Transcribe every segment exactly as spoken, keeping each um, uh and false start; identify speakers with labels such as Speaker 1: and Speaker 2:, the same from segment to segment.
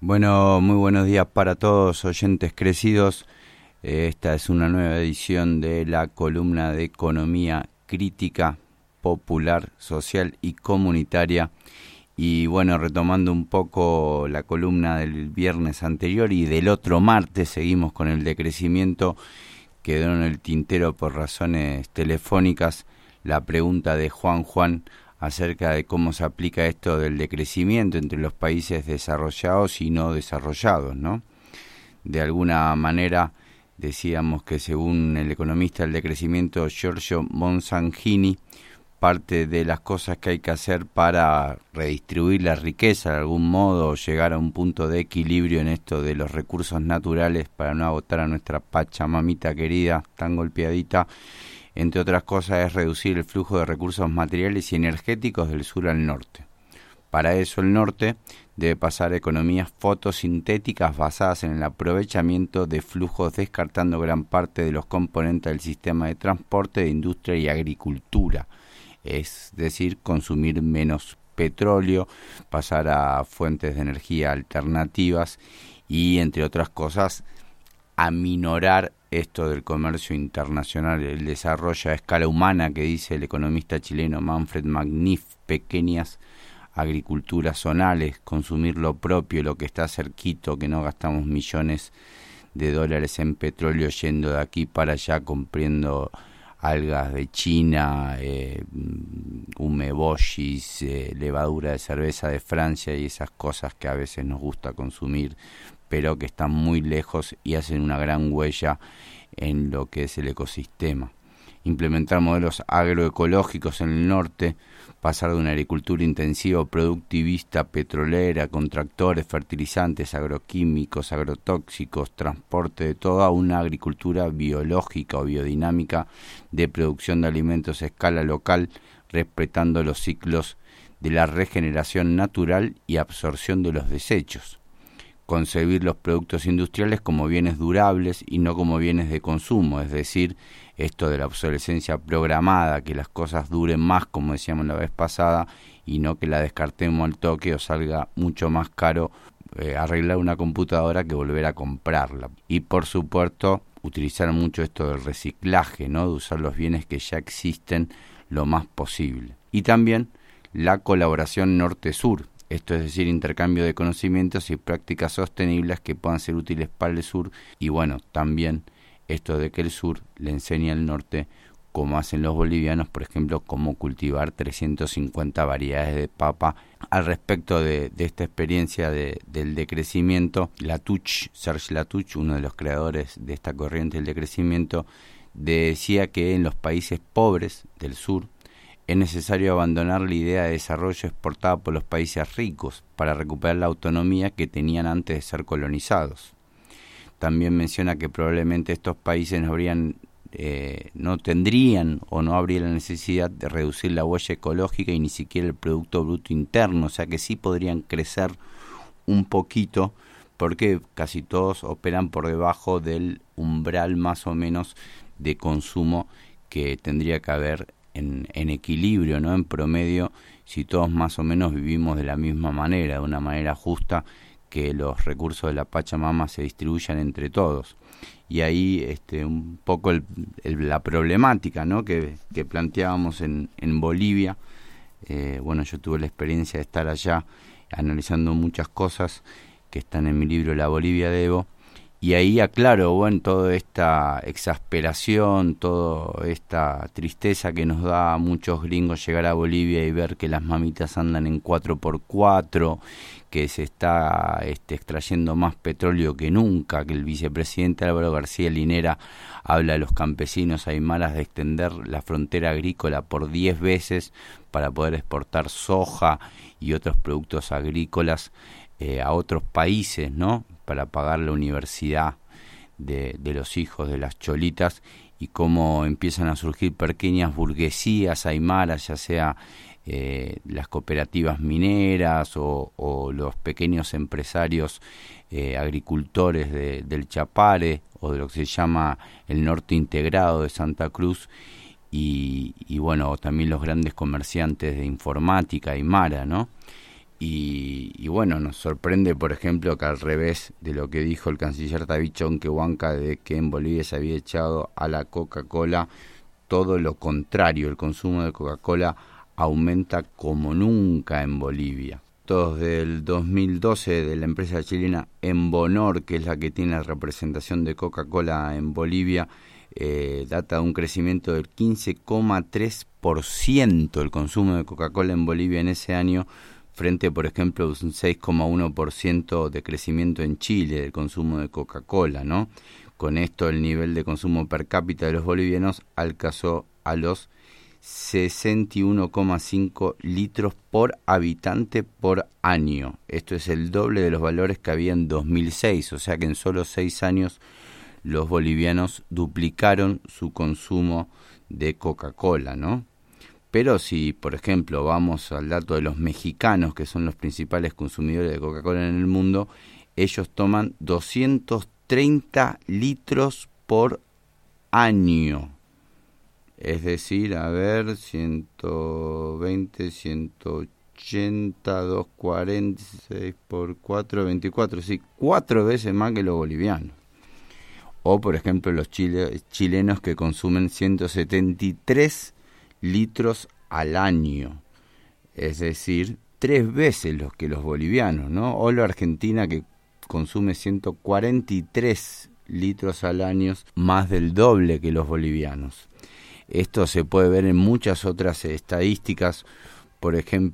Speaker 1: Bueno, muy buenos días para todos, oyentes crecidos. Eh, esta es una nueva edición de la columna de economía crítica, popular, social y comunitaria. Y bueno, retomando un poco la columna del viernes anterior y del otro martes, seguimos con el decrecimiento. Quedó en el tintero por razones telefónicas la pregunta de Juan Juan acerca de cómo se aplica esto del decrecimiento entre los países desarrollados y no desarrollados, ¿no? De alguna manera decíamos que según el economista del decrecimiento Giorgio Monsangini, parte de las cosas que hay que hacer para redistribuir la riqueza de algún modo, llegar a un punto de equilibrio en esto de los recursos naturales para no agotar a nuestra Pachamamita querida, tan golpeadita, entre otras cosas, es reducir el flujo de recursos materiales y energéticos del sur al norte. Para eso el norte debe pasar a economías fotosintéticas basadas en el aprovechamiento de flujos, descartando gran parte de los componentes del sistema de transporte, de industria y agricultura. Es decir, consumir menos petróleo, pasar a fuentes de energía alternativas y, entre otras cosas, aminorar esto del comercio internacional, el desarrollo a escala humana que dice el economista chileno Manfred Magnif, pequeñas agriculturas zonales, consumir lo propio, lo que está cerquito, que no gastamos millones de dólares en petróleo yendo de aquí para allá comprando algas de China, eh, umeboshis, eh, levadura de cerveza de Francia y esas cosas que a veces nos gusta consumir, pero que están muy lejos y hacen una gran huella en lo que es el ecosistema. Implementar modelos agroecológicos en el norte, pasar de una agricultura intensiva o productivista petrolera, con tractores, fertilizantes, agroquímicos, agrotóxicos, transporte de todo, a una agricultura biológica o biodinámica de producción de alimentos a escala local, respetando los ciclos de la regeneración natural y absorción de los desechos. Concebir los productos industriales como bienes durables y no como bienes de consumo, es decir, esto de la obsolescencia programada, que las cosas duren más, como decíamos la vez pasada, y no que la descartemos al toque o salga mucho más caro eh, arreglar una computadora que volver a comprarla. Y por supuesto, utilizar mucho esto del reciclaje, ¿no? De usar los bienes que ya existen lo más posible. Y también la colaboración norte-sur. Esto es decir, intercambio de conocimientos y prácticas sostenibles que puedan ser útiles para el sur. Y bueno, también esto de que el sur le enseña al norte cómo hacen los bolivianos, por ejemplo, cómo cultivar trescientas cincuenta variedades de papa. Al respecto de, de esta experiencia de, del decrecimiento, Latouche, Serge Latouche, uno de los creadores de esta corriente del decrecimiento, decía que en los países pobres del sur, es necesario abandonar la idea de desarrollo exportada por los países ricos para recuperar la autonomía que tenían antes de ser colonizados. También menciona que probablemente estos países no, habrían, eh, no tendrían o no habría la necesidad de reducir la huella ecológica y ni siquiera el Producto Bruto Interno, o sea que sí podrían crecer un poquito porque casi todos operan por debajo del umbral más o menos de consumo que tendría que haber En, en equilibrio, ¿no? En promedio, si todos más o menos vivimos de la misma manera, de una manera justa, que los recursos de la Pachamama se distribuyan entre todos. Y ahí este, un poco el, el, la problemática, ¿no? que, que planteábamos en, en Bolivia. Eh, bueno, yo tuve la experiencia de estar allá analizando muchas cosas que están en mi libro La Bolivia de Evo. Y ahí aclaro, bueno, toda esta exasperación, toda esta tristeza que nos da a muchos gringos llegar a Bolivia y ver que las mamitas andan en cuatro por cuatro, que se está este, extrayendo más petróleo que nunca, que el vicepresidente Álvaro García Linera habla a los campesinos aymaras de extender la frontera agrícola por diez veces para poder exportar soja y otros productos agrícolas eh, a otros países, ¿no?, para pagar la universidad de, de los hijos de las cholitas, y cómo empiezan a surgir pequeñas burguesías aymaras, ya sea eh, las cooperativas mineras o, o los pequeños empresarios eh, agricultores de, del Chapare o de lo que se llama el norte integrado de Santa Cruz, y, y bueno, también los grandes comerciantes de informática aymara, ¿no? Y, y bueno, nos sorprende, por ejemplo, que al revés de lo que dijo el canciller David Choquehuanca de que en Bolivia se había echado a la Coca-Cola, todo lo contrario, el consumo de Coca-Cola aumenta como nunca en Bolivia. Desde el dos mil doce de la empresa chilena Embonor, que es la que tiene la representación de Coca-Cola en Bolivia, eh, data de un crecimiento del quince coma tres por ciento el consumo de Coca-Cola en Bolivia en ese año, frente, por ejemplo, a un seis coma uno por ciento de crecimiento en Chile del consumo de Coca-Cola, ¿no? Con esto el nivel de consumo per cápita de los bolivianos alcanzó a los sesenta y uno coma cinco litros por habitante por año. Esto es el doble de los valores que había en dos mil seis, o sea que en solo seis años los bolivianos duplicaron su consumo de Coca-Cola, ¿no? Pero si, por ejemplo, vamos al dato de los mexicanos, que son los principales consumidores de Coca-Cola en el mundo, ellos toman doscientos treinta litros por año. Es decir, a ver, ciento veinte, ciento ochenta, doscientos cuarenta y seis por cuatro, veinticuatro, sí, cuatro veces más que los bolivianos. O, por ejemplo, los chile, chilenos que consumen ciento setenta y tres litros al año, es decir, tres veces los que los bolivianos, ¿no? O la Argentina que consume ciento cuarenta y tres litros al año, más del doble que los bolivianos. Esto se puede ver en muchas otras estadísticas. Por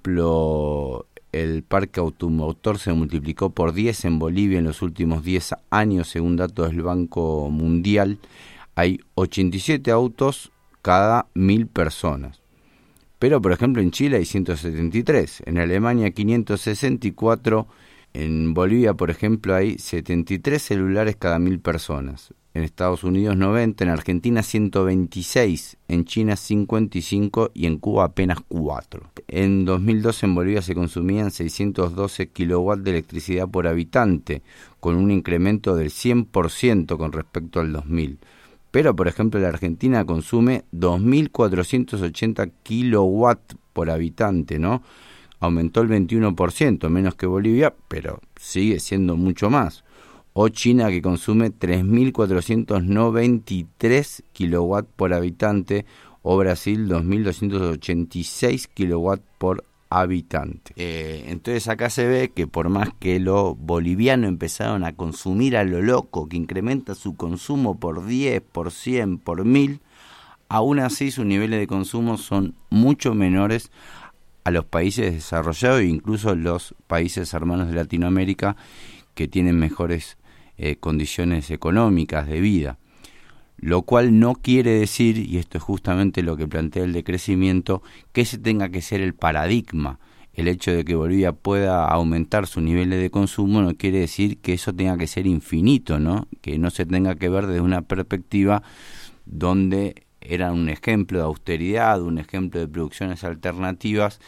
Speaker 1: ejemplo, el parque automotor se multiplicó por diez en Bolivia en los últimos diez años, según datos del Banco Mundial. Hay ochenta y siete autos cada mil personas. Pero, por ejemplo, en Chile hay ciento setenta y tres, en Alemania quinientos sesenta y cuatro, en Bolivia, por ejemplo, hay setenta y tres celulares cada mil personas. En Estados Unidos noventa, en Argentina ciento veintiséis, en China cincuenta y cinco y en Cuba apenas cuatro. En dos mil doce en Bolivia se consumían seiscientos doce kilowatts de electricidad por habitante, con un incremento del cien por ciento con respecto al dos mil. Pero, por ejemplo, la Argentina consume dos mil cuatrocientos ochenta kilowatts por habitante, ¿no? Aumentó el veintiuno por ciento, menos que Bolivia, pero sigue siendo mucho más. O China, que consume tres mil cuatrocientos noventa y tres kilowatts por habitante, o Brasil dos mil doscientos ochenta y seis kilowatts por habitante. Eh, entonces acá se ve que por más que los bolivianos empezaron a consumir a lo loco, que incrementa su consumo por diez, por cien, por mil, aún así sus niveles de consumo son mucho menores a los países desarrollados e incluso los países hermanos de Latinoamérica que tienen mejores eh, condiciones económicas de vida. Lo cual no quiere decir, y esto es justamente lo que plantea el decrecimiento, que ese tenga que ser el paradigma. El hecho de que Bolivia pueda aumentar sus niveles de consumo no quiere decir que eso tenga que ser infinito, ¿no? Que no se tenga que ver desde una perspectiva donde era un ejemplo de austeridad, un ejemplo de producciones alternativas.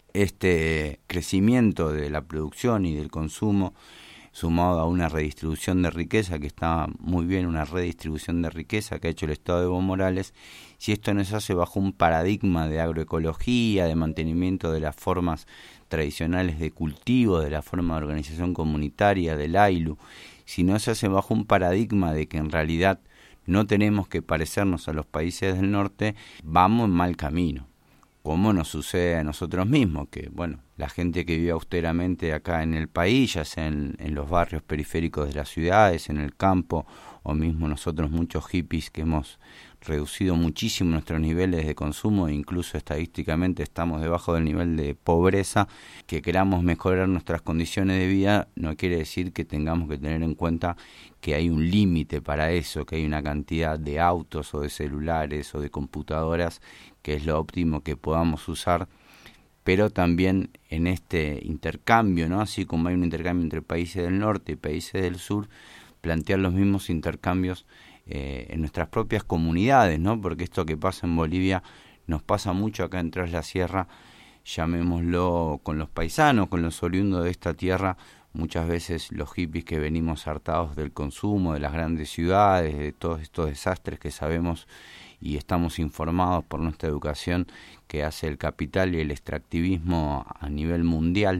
Speaker 1: Este crecimiento de la producción y del consumo, sumado a una redistribución de riqueza, que está muy bien, una redistribución de riqueza que ha hecho el Estado de Evo Morales, si esto no se hace bajo un paradigma de agroecología, de mantenimiento de las formas tradicionales de cultivo, de la forma de organización comunitaria, del A I L U, si no se hace bajo un paradigma de que en realidad no tenemos que parecernos a los países del norte, vamos en mal camino. Como nos sucede a nosotros mismos, que bueno, la gente que vive austeramente acá en el país, ya sea en, en los barrios periféricos de las ciudades, en el campo, o mismo nosotros muchos hippies que hemos reducido muchísimo nuestros niveles de consumo, e incluso estadísticamente estamos debajo del nivel de pobreza, que queramos mejorar nuestras condiciones de vida, no quiere decir que tengamos que tener en cuenta que hay un límite para eso, que hay una cantidad de autos o de celulares o de computadoras que es lo óptimo que podamos usar, pero también en este intercambio, ¿no? Así como hay un intercambio entre países del norte y países del sur, plantear los mismos intercambios eh, en nuestras propias comunidades, ¿no? Porque esto que pasa en Bolivia nos pasa mucho acá en Tras la Sierra, llamémoslo con los paisanos, con los oriundos de esta tierra, muchas veces los hippies que venimos hartados del consumo, de las grandes ciudades, de todos estos desastres que sabemos y estamos informados por nuestra educación que hace el capital y el extractivismo a nivel mundial,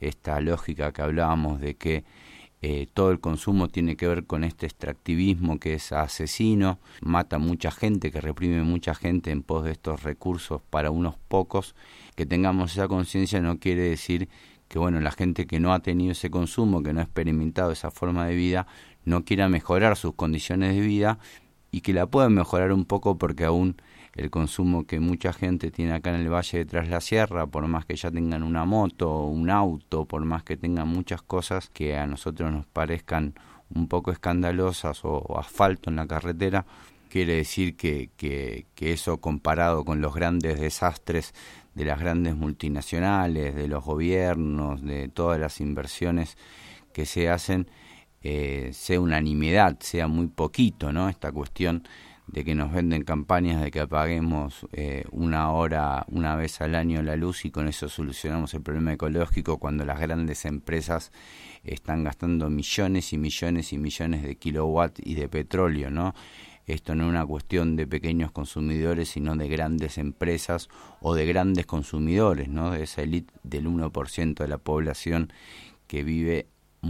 Speaker 1: esta lógica que hablábamos de que eh, todo el consumo tiene que ver con este extractivismo que es asesino, mata mucha gente, que reprime mucha gente en pos de estos recursos para unos pocos. Que tengamos esa conciencia no quiere decir que bueno, la gente que no ha tenido ese consumo, que no ha experimentado esa forma de vida, no quiera mejorar sus condiciones de vida, y que la puedan mejorar un poco, porque aún el consumo que mucha gente tiene acá en el Valle de Tras la Sierra, por más que ya tengan una moto, un auto, por más que tengan muchas cosas que a nosotros nos parezcan un poco escandalosas, o, o asfalto en la carretera, quiere decir que, que, que eso, comparado con los grandes desastres de las grandes multinacionales, de los gobiernos, de todas las inversiones que se hacen, eh, sea una nimiedad, sea muy poquito, ¿no? Esta cuestión de que nos venden campañas de que apaguemos eh, una hora, una vez al año la luz, y con eso solucionamos el problema ecológico, cuando las grandes empresas están gastando millones y millones y millones de kilowatts y de petróleo, ¿no? Esto no es una cuestión de pequeños consumidores, sino de grandes empresas o de grandes consumidores, ¿no? De esa élite del uno por ciento de la población que vive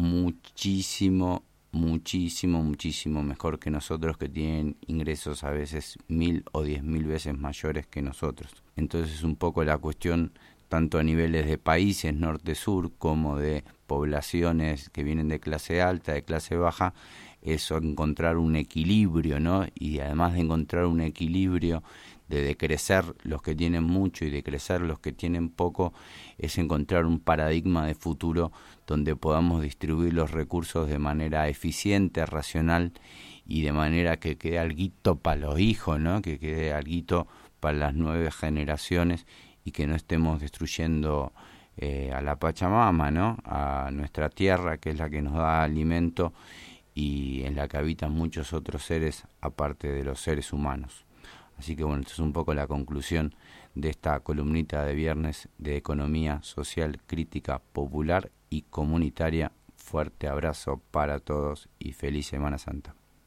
Speaker 1: muchísimo, muchísimo, muchísimo mejor que nosotros, que tienen ingresos a veces mil o diez mil veces mayores que nosotros. Entonces es un poco la cuestión, tanto a niveles de países norte-sur como de poblaciones que vienen de clase alta, de clase baja, eso, encontrar un equilibrio, ¿no? Y además de encontrar un equilibrio, de decrecer los que tienen mucho y de crecer los que tienen poco, es encontrar un paradigma de futuro donde podamos distribuir los recursos de manera eficiente, racional, y de manera que quede alguito para los hijos, ¿no? Que quede alguito para las nuevas generaciones, y que no estemos destruyendo eh, a la Pachamama, ¿no? A nuestra tierra, que es la que nos da alimento y en la que habitan muchos otros seres aparte de los seres humanos. Así que bueno, esto es un poco la conclusión de esta columnita de viernes de economía social, crítica, popular y comunitaria. Fuerte abrazo para todos y feliz Semana Santa.